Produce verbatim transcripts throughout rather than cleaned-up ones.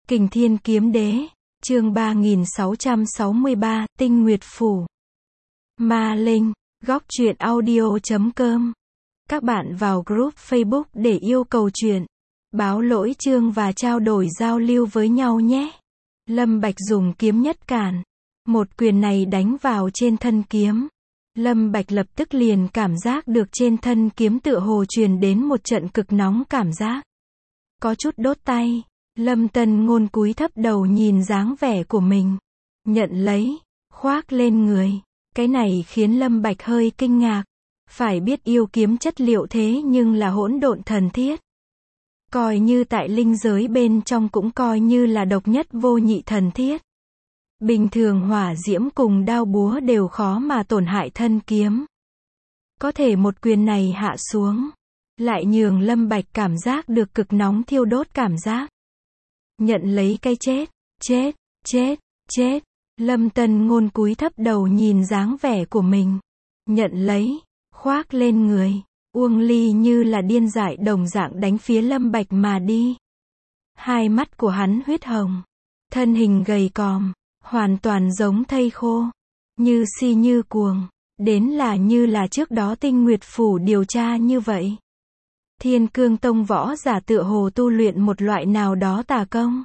Kình Thiên Kiếm Đế, chương ba nghìn sáu trăm sáu mươi ba, Tinh Nguyệt Phủ. Ma Linh, góc truyện audio chấm com. Các bạn vào group Facebook để yêu cầu truyện, báo lỗi chương và trao đổi giao lưu với nhau nhé. Lâm Bạch dùng kiếm nhất cản. Một quyền này đánh vào trên thân kiếm. Lâm Bạch lập tức liền cảm giác được trên thân kiếm tựa hồ truyền đến một trận cực nóng cảm giác. Có chút đốt tay. Lâm Tân Ngôn cúi thấp đầu nhìn dáng vẻ của mình. Nhận lấy, khoác lên người. Cái này khiến Lâm Bạch hơi kinh ngạc. Phải biết yêu kiếm chất liệu thế nhưng là hỗn độn thần thiết. Coi như tại linh giới bên trong cũng coi như là độc nhất vô nhị thần thiết. Bình thường hỏa diễm cùng đao búa đều khó mà tổn hại thân kiếm. Có thể một quyền này hạ xuống, lại nhường Lâm Bạch cảm giác được cực nóng thiêu đốt cảm giác. Nhận lấy cái chết, chết, chết, chết. Lâm Tân Ngôn cúi thấp đầu nhìn dáng vẻ của mình. Nhận lấy, khoác lên người. Uông Ly như là điên dại đồng dạng đánh phía Lâm Bạch mà đi. Hai mắt của hắn huyết hồng. Thân hình gầy còm, hoàn toàn giống thây khô. Như si như cuồng. Đến là như là trước đó Tinh Nguyệt Phủ điều tra như vậy. Thiên Cương Tông võ giả tựa hồ tu luyện một loại nào đó tà công.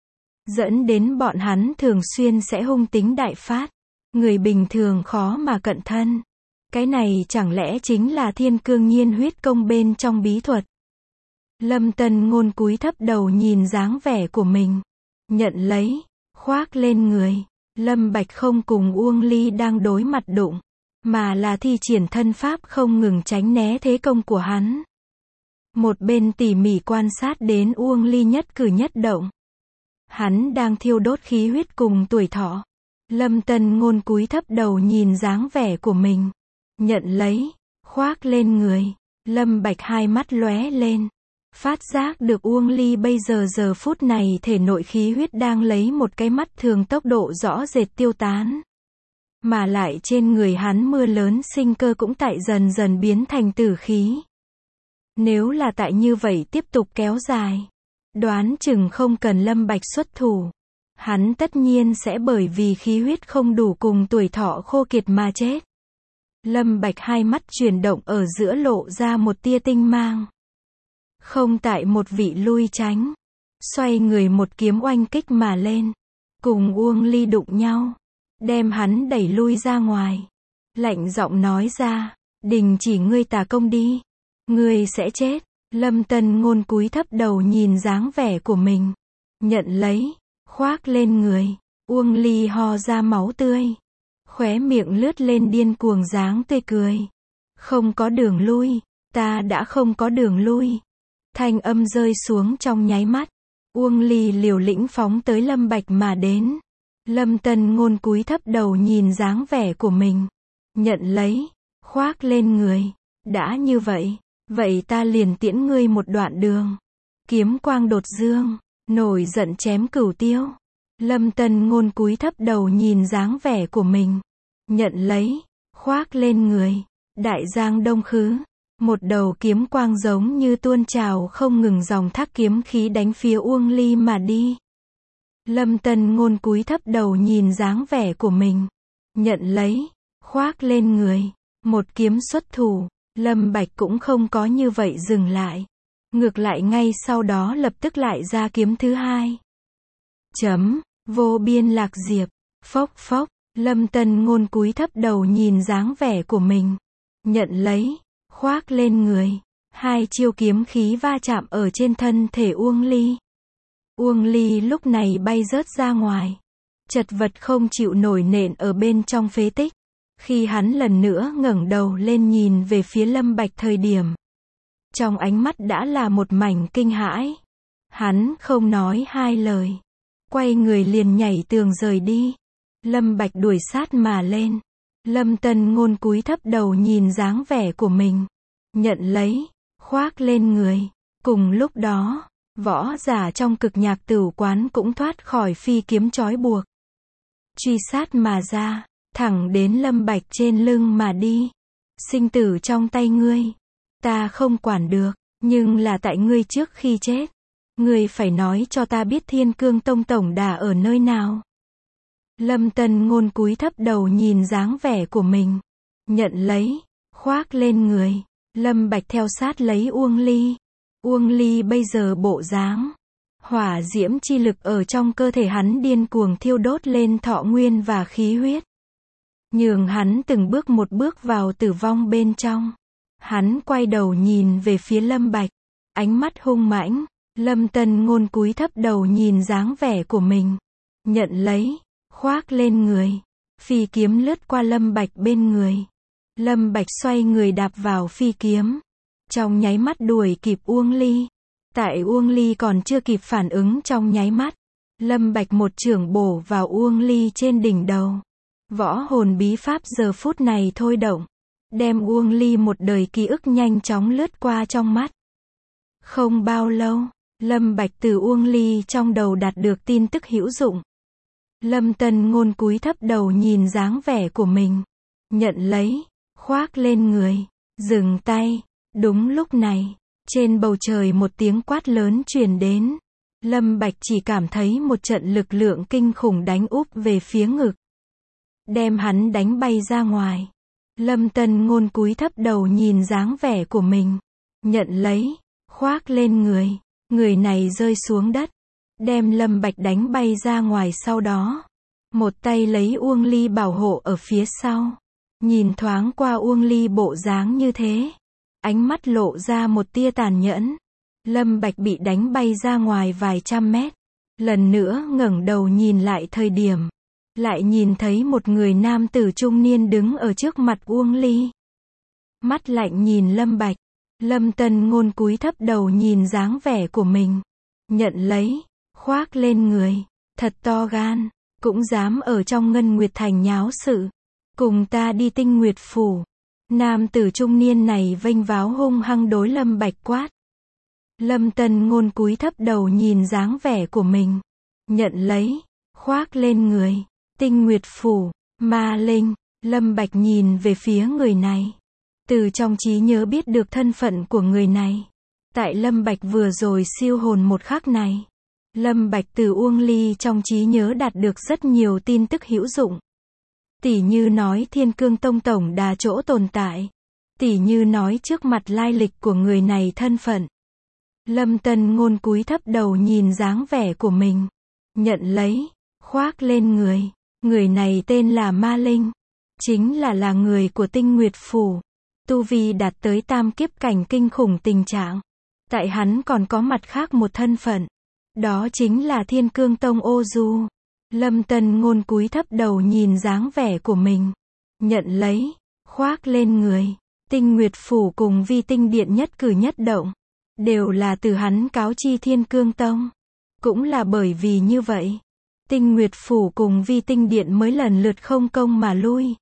Dẫn đến bọn hắn thường xuyên sẽ hung tính đại phát. Người bình thường khó mà cận thân. Cái này chẳng lẽ chính là Thiên Cương Nhiên huyết công bên trong bí thuật. Lâm Tân Ngôn cúi thấp đầu nhìn dáng vẻ của mình. Nhận lấy, khoác lên người. Lâm Bạch không cùng Uông Ly đang đối mặt đụng, mà là thi triển thân pháp không ngừng tránh né thế công của hắn. Một bên tỉ mỉ quan sát đến Uông Ly nhất cử nhất động. Hắn đang thiêu đốt khí huyết cùng tuổi thọ. Lâm Tân Ngôn cúi thấp đầu nhìn dáng vẻ của mình. Nhận lấy, khoác lên người. Lâm Bạch hai mắt lóe lên. Phát giác được Uông Ly bây giờ giờ phút này thể nội khí huyết đang lấy một cái mắt thường tốc độ rõ rệt tiêu tán. Mà lại trên người hắn mưa lớn sinh cơ cũng tại dần dần biến thành tử khí. Nếu là tại như vậy tiếp tục kéo dài, đoán chừng không cần Lâm Bạch xuất thủ. Hắn tất nhiên sẽ bởi vì khí huyết không đủ cùng tuổi thọ khô kiệt mà chết. Lâm Bạch hai mắt chuyển động ở giữa lộ ra một tia tinh mang. Không tại một vị lui tránh. Xoay người một kiếm oanh kích mà lên. Cùng Uông Ly đụng nhau. Đem hắn đẩy lui ra ngoài. Lạnh giọng nói ra. Đình chỉ ngươi tà công đi. Ngươi sẽ chết. Lâm Tân Ngôn cúi thấp đầu nhìn dáng vẻ của mình. Nhận lấy, khoác lên người. Uông Ly ho ra máu tươi. Khóe miệng lướt lên điên cuồng dáng tươi cười. Không có đường lui. Ta đã không có đường lui. Thanh âm rơi xuống trong nháy mắt. Uông Ly liều lĩnh phóng tới Lâm Bạch mà đến. Lâm Tân Ngôn cúi thấp đầu nhìn dáng vẻ của mình. Nhận lấy, khoác lên người. Đã như vậy, vậy ta liền tiễn ngươi một đoạn đường. Kiếm quang đột dương, nổi giận chém cửu tiêu. Lâm Tân Ngôn cúi thấp đầu nhìn dáng vẻ của mình. Nhận lấy, khoác lên người. Đại giang đông khứ. Một đầu kiếm quang giống như tuôn trào không ngừng dòng thác kiếm khí đánh phía Uông Ly mà đi. Lâm Tân Ngôn cúi thấp đầu nhìn dáng vẻ của mình. Nhận lấy, khoác lên người. Một kiếm xuất thủ. Lâm Bạch cũng không có như vậy dừng lại. Ngược lại ngay sau đó lập tức lại ra kiếm thứ hai. Chấm, vô biên lạc diệp. Phốc phốc. Lâm Tân Ngôn cúi thấp đầu nhìn dáng vẻ của mình. Nhận lấy, khoác lên người. Hai chiêu kiếm khí va chạm ở trên thân thể Uông Ly. Uông Ly lúc này bay rớt ra ngoài. Chật vật không chịu nổi nện ở bên trong phế tích. Khi hắn lần nữa ngẩng đầu lên nhìn về phía Lâm Bạch thời điểm, trong ánh mắt đã là một mảnh kinh hãi. Hắn không nói hai lời. Quay người liền nhảy tường rời đi. Lâm Bạch đuổi sát mà lên. Lâm Tân Ngôn cúi thấp đầu nhìn dáng vẻ của mình. Nhận lấy, khoác lên người. Cùng lúc đó, võ giả trong cực nhạc tửu quán cũng thoát khỏi phi kiếm trói buộc. Truy sát mà ra, thẳng đến Lâm Bạch trên lưng mà đi. Sinh tử trong tay ngươi. Ta không quản được, nhưng là tại ngươi trước khi chết. Ngươi phải nói cho ta biết Thiên Cương Tông tổng đà ở nơi nào. Lâm Tân Ngôn cúi thấp đầu nhìn dáng vẻ của mình. Nhận lấy, khoác lên người. Lâm Bạch theo sát lấy Uông Ly. Uông Ly bây giờ bộ dáng. Hỏa diễm chi lực ở trong cơ thể hắn điên cuồng thiêu đốt lên thọ nguyên và khí huyết. Nhường hắn từng bước một bước vào tử vong bên trong. Hắn quay đầu nhìn về phía Lâm Bạch. Ánh mắt hung mãnh. Lâm Tân Ngôn cúi thấp đầu nhìn dáng vẻ của mình. Nhận lấy, khoác lên người. Phi kiếm lướt qua Lâm Bạch bên người. Lâm Bạch xoay người đạp vào phi kiếm. Trong nháy mắt đuổi kịp Uông Ly. Tại Uông Ly còn chưa kịp phản ứng trong nháy mắt. Lâm Bạch một chưởng bổ vào Uông Ly trên đỉnh đầu. Võ hồn bí pháp giờ phút này thôi động. Đem Uông Ly một đời ký ức nhanh chóng lướt qua trong mắt. Không bao lâu, Lâm Bạch từ Uông Ly trong đầu đạt được tin tức hữu dụng. Lâm Tân Ngôn cúi thấp đầu nhìn dáng vẻ của mình. Nhận lấy, khoác lên người. Dừng tay. Đúng lúc này, trên bầu trời một tiếng quát lớn truyền đến. Lâm Bạch chỉ cảm thấy một trận lực lượng kinh khủng đánh úp về phía ngực. Đem hắn đánh bay ra ngoài. Lâm Tân Ngôn cúi thấp đầu nhìn dáng vẻ của mình. Nhận lấy, khoác lên người. Người này rơi xuống đất. Đem Lâm Bạch đánh bay ra ngoài sau đó. Một tay lấy Uông Ly bảo hộ ở phía sau. Nhìn thoáng qua Uông Ly bộ dáng như thế. Ánh mắt lộ ra một tia tàn nhẫn. Lâm Bạch bị đánh bay ra ngoài vài trăm mét. Lần nữa ngẩng đầu nhìn lại thời điểm. Lại nhìn thấy một người nam tử trung niên đứng ở trước mặt Uông Ly. Mắt lạnh nhìn Lâm Bạch. Lâm Tân Ngôn cúi thấp đầu nhìn dáng vẻ của mình. Nhận lấy, khoác lên người. Thật to gan, cũng dám ở trong Ngân Nguyệt Thành nháo sự. Cùng ta đi Tinh Nguyệt Phủ. Nam tử trung niên này vênh váo hung hăng đối Lâm Bạch quát. Lâm Tân Ngôn cúi thấp đầu nhìn dáng vẻ của mình. Nhận lấy, khoác lên người. Tinh Nguyệt Phủ, Ma Linh. Lâm Bạch nhìn về phía người này. Từ trong trí nhớ biết được thân phận của người này. Tại Lâm Bạch vừa rồi siêu hồn một khắc này. Lâm Bạch từ Uông Ly trong trí nhớ đạt được rất nhiều tin tức hữu dụng. Tỉ như nói Thiên Cương Tông tổng đà chỗ tồn tại. Tỉ như nói trước mặt lai lịch của người này thân phận. Lâm Tân Ngôn cúi thấp đầu nhìn dáng vẻ của mình. Nhận lấy, khoác lên người. Người này tên là Ma Linh. Chính là là người của Tinh Nguyệt Phủ. Tu vi đạt tới tam kiếp cảnh kinh khủng tình trạng. Tại hắn còn có mặt khác một thân phận. Đó chính là Thiên Cương Tông Ô Du. Lâm Tân Ngôn cúi thấp đầu nhìn dáng vẻ của mình. Nhận lấy, khoác lên người. Tinh Nguyệt Phủ cùng Vi Tinh Điện nhất cử nhất động. Đều là từ hắn cáo chi Thiên Cương Tông. Cũng là bởi vì như vậy. Tinh Nguyệt Phủ cùng Vi Tinh Điện mới lần lượt không công mà lui.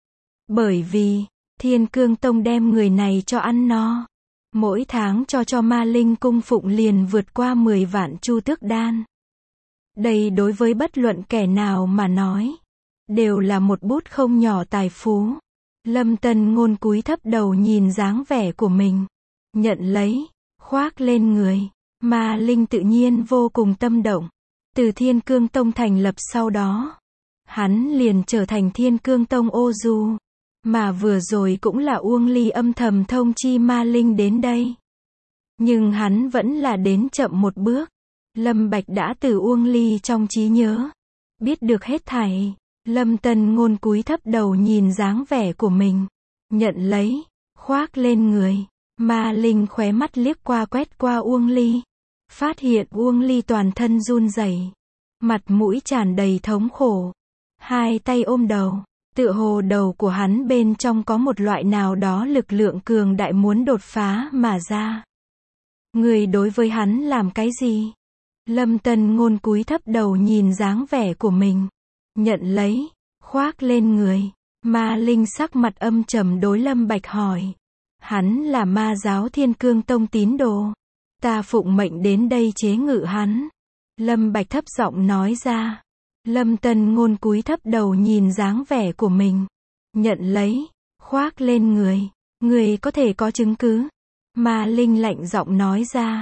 Bởi vì, Thiên Cương Tông đem người này cho ăn no. Mỗi tháng cho cho Ma Linh cung phụng liền vượt qua mười vạn chu tước đan. Đây đối với bất luận kẻ nào mà nói. Đều là một bút không nhỏ tài phú. Lâm Tân Ngôn cúi thấp đầu nhìn dáng vẻ của mình. Nhận lấy, khoác lên người. Ma Linh tự nhiên vô cùng tâm động. Từ Thiên Cương Tông thành lập sau đó. Hắn liền trở thành Thiên Cương Tông Ô Du. Mà vừa rồi cũng là Uông Ly âm thầm thông chi Ma Linh đến đây. Nhưng hắn vẫn là đến chậm một bước. Lâm Bạch đã từ Uông Ly trong trí nhớ. Biết được hết thảy. Lâm Tân Ngôn cúi thấp đầu nhìn dáng vẻ của mình. Nhận lấy, khoác lên người. Ma Linh khóe mắt liếc qua quét qua Uông Ly. Phát hiện Uông Ly toàn thân run rẩy. Mặt mũi tràn đầy thống khổ. Hai tay ôm đầu. Tựa hồ đầu của hắn bên trong có một loại nào đó lực lượng cường đại muốn đột phá mà ra. Người đối với hắn làm cái gì? Lâm Tân Ngôn cúi thấp đầu nhìn dáng vẻ của mình. Nhận lấy, khoác lên người. Ma Linh sắc mặt âm trầm đối Lâm Bạch hỏi. Hắn là ma giáo Thiên Cương Tông tín đồ. Ta phụng mệnh đến đây chế ngự hắn. Lâm Bạch thấp giọng nói ra. Lâm Tân Ngôn cúi thấp đầu nhìn dáng vẻ của mình. Nhận lấy, khoác lên người. Người có thể có chứng cứ. Ma Linh lạnh giọng nói ra.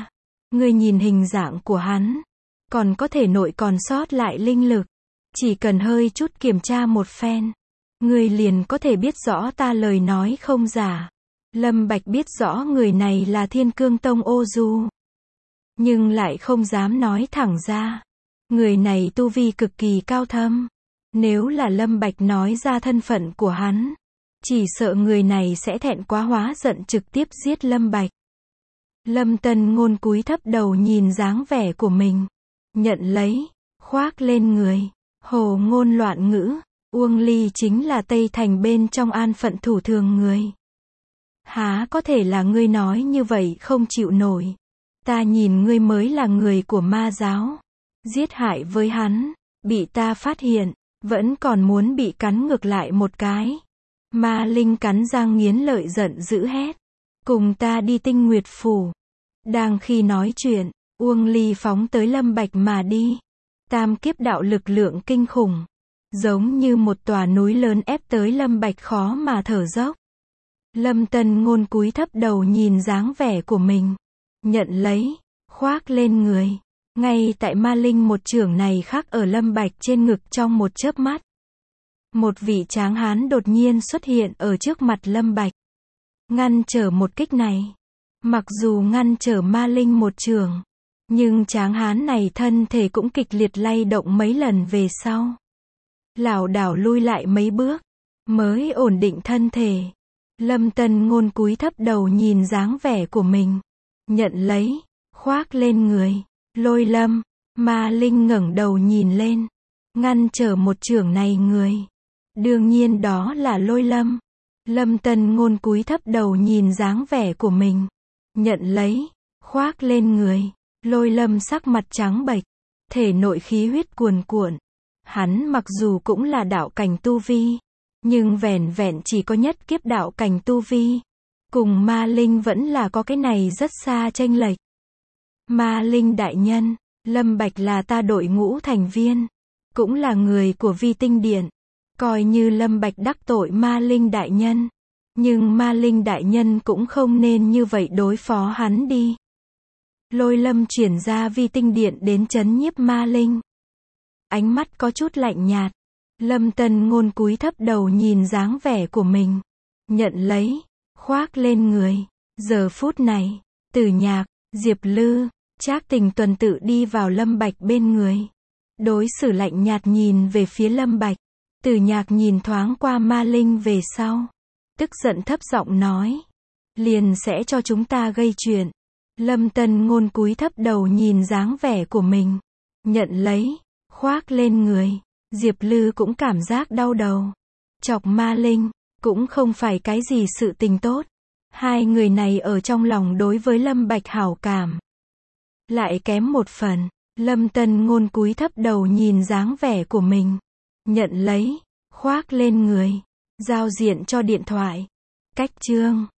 Ngươi nhìn hình dạng của hắn, còn có thể nội còn sót lại linh lực. Chỉ cần hơi chút kiểm tra một phen, ngươi liền có thể biết rõ ta lời nói không giả. Lâm Bạch biết rõ người này là Thiên Cương Tông Ô Du, nhưng lại không dám nói thẳng ra. Người này tu vi cực kỳ cao thâm. Nếu là Lâm Bạch nói ra thân phận của hắn, chỉ sợ người này sẽ thẹn quá hóa giận trực tiếp giết Lâm Bạch. Lâm Tân Ngôn cúi thấp đầu nhìn dáng vẻ của mình, nhận lấy, khoác lên người. Hồ ngôn loạn ngữ, Uông Ly chính là Tây Thành bên trong an phận thủ thường người. Há có thể là ngươi nói như vậy không chịu nổi. Ta nhìn ngươi mới là người của ma giáo. Giết hại với hắn, bị ta phát hiện, vẫn còn muốn bị cắn ngược lại một cái. Ma Linh cắn răng nghiến lợi giận dữ hét. Cùng ta đi Tinh Nguyệt Phủ. Đang khi nói chuyện, Uông Ly phóng tới Lâm Bạch mà đi. Tam kiếp đạo lực lượng kinh khủng, giống như một tòa núi lớn ép tới Lâm Bạch khó mà thở dốc. Lâm Tân Ngôn cúi thấp đầu nhìn dáng vẻ của mình, nhận lấy, khoác lên người. Ngay tại Ma Linh một chưởng này khắc ở Lâm Bạch trên ngực trong một chớp mắt. Một vị tráng hán đột nhiên xuất hiện ở trước mặt Lâm Bạch, ngăn trở một kích này. Mặc dù ngăn trở Ma Linh một chưởng, nhưng tráng hán này thân thể cũng kịch liệt lay động mấy lần về sau. Lảo đảo lui lại mấy bước, mới ổn định thân thể. Lâm Tân Ngôn cúi thấp đầu nhìn dáng vẻ của mình, nhận lấy, khoác lên người. Lôi Lâm, Ma Linh ngẩng đầu nhìn lên, ngăn trở một chưởng này người. Đương nhiên đó là Lôi Lâm. Lâm Tân Ngôn cúi thấp đầu nhìn dáng vẻ của mình, nhận lấy, khoác lên người. Lôi Lâm sắc mặt trắng bệch, thể nội khí huyết cuồn cuộn. Hắn mặc dù cũng là đạo cảnh tu vi, nhưng vẻn vẹn chỉ có nhất kiếp đạo cảnh tu vi. Cùng Ma Linh vẫn là có cái này rất xa chênh lệch. Ma Linh đại nhân, Lâm Bạch là ta đội ngũ thành viên, cũng là người của Vi Tinh Điện. Coi như Lâm Bạch đắc tội Ma Linh đại nhân, nhưng Ma Linh đại nhân cũng không nên như vậy đối phó hắn đi. Lôi Lâm chuyển ra Vi Tinh Điện đến trấn nhiếp Ma Linh. Ánh mắt có chút lạnh nhạt. Lâm Tân Ngôn cúi thấp đầu nhìn dáng vẻ của mình, nhận lấy, khoác lên người. Giờ phút này, Tử Nhạc, Diệp Lư, Trác Tình tuần tự đi vào Lâm Bạch bên người. Đối xử lạnh nhạt nhìn về phía Lâm Bạch. Tử Nhạc nhìn thoáng qua Ma Linh về sau, tức giận thấp giọng nói, liền sẽ cho chúng ta gây chuyện. Lâm Tân Ngôn cúi thấp đầu nhìn dáng vẻ của mình, nhận lấy, khoác lên người. Diệp Lư cũng cảm giác đau đầu. Chọc Ma Linh, cũng không phải cái gì sự tình tốt. Hai người này ở trong lòng đối với Lâm Bạch hảo cảm lại kém một phần. Lâm Tân Ngôn cúi thấp đầu nhìn dáng vẻ của mình, nhận lấy, khoác lên người. Giao diện cho điện thoại. Cách chương